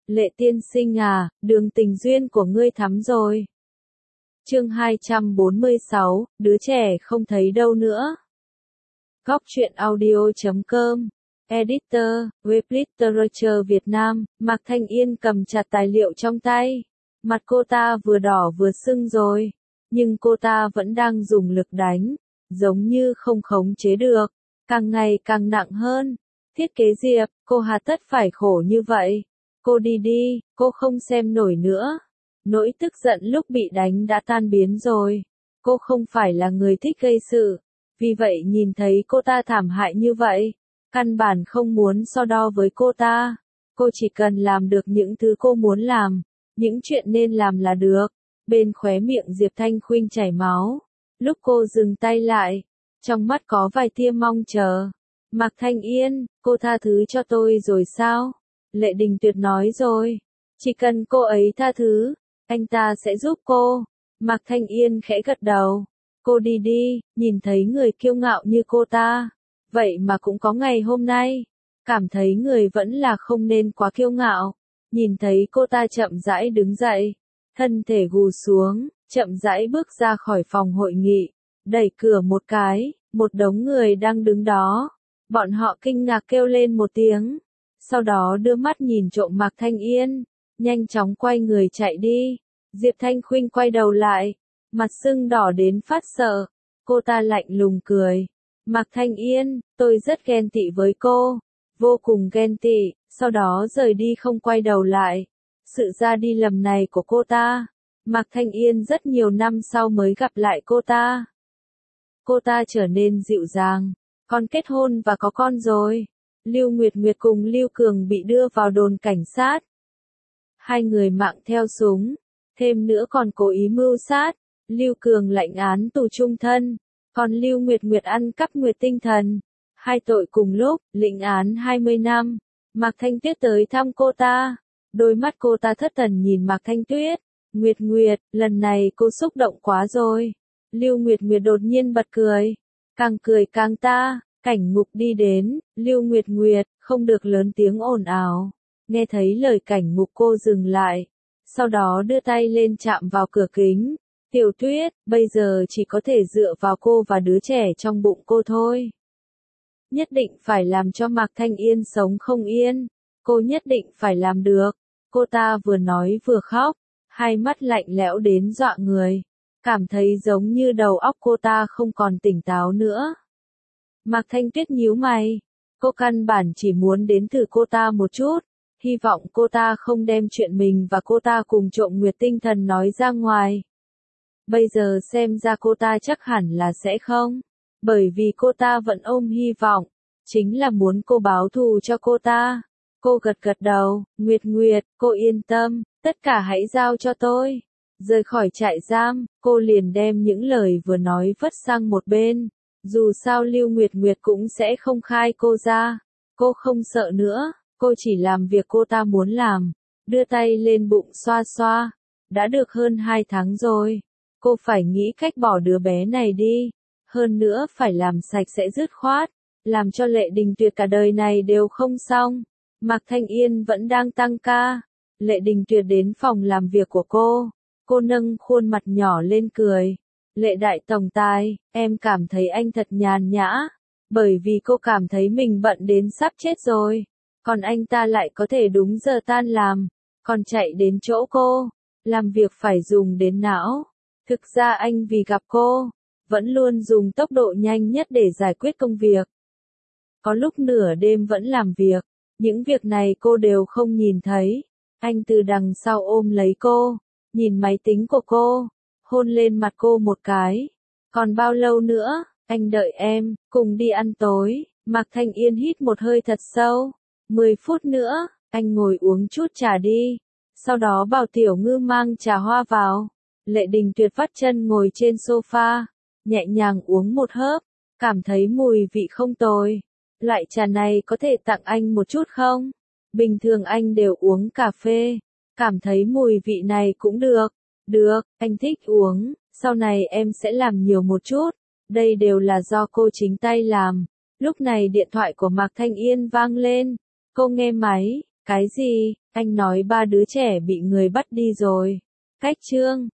Lệ tiên sinh à, đường tình duyên của ngươi thắm rồi. Chương 246, đứa trẻ không thấy đâu nữa. Góc truyện audio.com. Editor, Web Literature Việt Nam, Mạc Thanh Yên cầm chặt tài liệu trong tay. Mặt cô ta vừa đỏ vừa sưng rồi. Nhưng cô ta vẫn đang dùng lực đánh. Giống như không khống chế được. Càng ngày càng nặng hơn. Thiết kế Diệp, cô hà tất phải khổ như vậy. Cô đi đi, cô không xem nổi nữa. Nỗi tức giận lúc bị đánh đã tan biến rồi. Cô không phải là người thích gây sự. Vì vậy nhìn thấy cô ta thảm hại như vậy, căn bản không muốn so đo với cô ta. Cô chỉ cần làm được những thứ cô muốn làm, những chuyện nên làm là được. Bên khóe miệng Diệp Thanh Khuynh chảy máu. Lúc cô dừng tay lại, trong mắt có vài tia mong chờ. Mạc Thanh Yên, cô tha thứ cho tôi rồi sao? Lệ Đình Tuyệt nói rồi. Chỉ cần cô ấy tha thứ, anh ta sẽ giúp cô. Mạc Thanh Yên khẽ gật đầu. Cô đi đi, nhìn thấy người kiêu ngạo như cô ta. Vậy mà cũng có ngày hôm nay. Cảm thấy người vẫn là không nên quá kiêu ngạo. Nhìn thấy cô ta chậm rãi đứng dậy. Thân thể gù xuống, chậm rãi bước ra khỏi phòng hội nghị. Đẩy cửa một cái, một đống người đang đứng đó. Bọn họ kinh ngạc kêu lên một tiếng. Sau đó đưa mắt nhìn trộm Mạc Thanh Yên. Nhanh chóng quay người chạy đi. Diệp Thanh Khuynh quay đầu lại. Mặt sưng đỏ đến phát sợ. Cô ta lạnh lùng cười. Mạc Thanh Yên, tôi rất ghen tị với cô. Vô cùng ghen tị, sau đó rời đi không quay đầu lại. Sự ra đi lầm này của cô ta. Mạc Thanh Yên rất nhiều năm sau mới gặp lại cô ta. Cô ta trở nên dịu dàng. Con kết hôn và có con rồi. Lưu Nguyệt Nguyệt cùng Lưu Cường bị đưa vào đồn cảnh sát. Hai người mạng theo súng. Thêm nữa còn cố ý mưu sát. Lưu Cường lãnh án tù chung thân. Còn Lưu Nguyệt Nguyệt ăn cắp nguyệt tinh thần. Hai tội cùng lúc, lĩnh án 20 năm. Mạc Thanh Tuyết tới thăm cô ta. Đôi mắt cô ta thất thần nhìn Mạc Thanh Tuyết. Nguyệt Nguyệt, lần này cô xúc động quá rồi. Lưu Nguyệt Nguyệt đột nhiên bật cười. Càng cười càng ta. Cảnh ngục đi đến. Lưu Nguyệt Nguyệt, không được lớn tiếng ồn ào. Nghe thấy lời cảnh ngục cô dừng lại. Sau đó đưa tay lên chạm vào cửa kính. Tiểu Tuyết, bây giờ chỉ có thể dựa vào cô và đứa trẻ trong bụng cô thôi. Nhất định phải làm cho Mạc Thanh Yên sống không yên. Cô nhất định phải làm được. Cô ta vừa nói vừa khóc. Hai mắt lạnh lẽo đến dọa người. Cảm thấy giống như đầu óc cô ta không còn tỉnh táo nữa. Mạc Thanh Tuyết nhíu mày. Cô căn bản chỉ muốn đến thử cô ta một chút. Hy vọng cô ta không đem chuyện mình và cô ta cùng trộm nguyệt tinh thần nói ra ngoài. Bây giờ xem ra cô ta chắc hẳn là sẽ không. Bởi vì cô ta vẫn ôm hy vọng. Chính là muốn cô báo thù cho cô ta. Cô gật gật đầu. Nguyệt Nguyệt, cô yên tâm. Tất cả hãy giao cho tôi. Rời khỏi trại giam, cô liền đem những lời vừa nói vứt sang một bên. Dù sao Lưu Nguyệt Nguyệt cũng sẽ không khai cô ra. Cô không sợ nữa. Cô chỉ làm việc cô ta muốn làm. Đưa tay lên bụng xoa xoa. Đã được hơn 2 tháng rồi. Cô phải nghĩ cách bỏ đứa bé này đi. Hơn nữa phải làm sạch sẽ dứt khoát. Làm cho Lệ Đình Tuyệt cả đời này đều không xong. Mạc Thanh Yên vẫn đang tăng ca. Lệ Đình Tuyệt đến phòng làm việc của cô. Cô nâng khuôn mặt nhỏ lên cười. Lệ đại tổng tài, em cảm thấy anh thật nhàn nhã. Bởi vì cô cảm thấy mình bận đến sắp chết rồi. Còn anh ta lại có thể đúng giờ tan làm. Còn chạy đến chỗ cô. Làm việc phải dùng đến não. Thực ra anh vì gặp cô, vẫn luôn dùng tốc độ nhanh nhất để giải quyết công việc. Có lúc nửa đêm vẫn làm việc. Những việc này cô đều không nhìn thấy. Anh từ đằng sau ôm lấy cô. Nhìn máy tính của cô. Hôn lên mặt cô một cái. Còn bao lâu nữa, anh đợi em, cùng đi ăn tối. Mạc Thanh Yên hít một hơi thật sâu. 10 phút nữa, anh ngồi uống chút trà đi. Sau đó bảo Tiểu Ngư mang trà hoa vào. Lệ Đình Tuyệt vắt chân ngồi trên sofa. Nhẹ nhàng uống một hớp. Cảm thấy mùi vị không tồi. Loại trà này có thể tặng anh một chút không? Bình thường anh đều uống cà phê. Cảm thấy mùi vị này cũng được. Được, anh thích uống. Sau này em sẽ làm nhiều một chút. Đây đều là do cô chính tay làm. Lúc này điện thoại của Mạc Thanh Yên vang lên. Cô nghe máy. Cái gì? Anh nói ba đứa trẻ bị người bắt đi rồi. Cách chương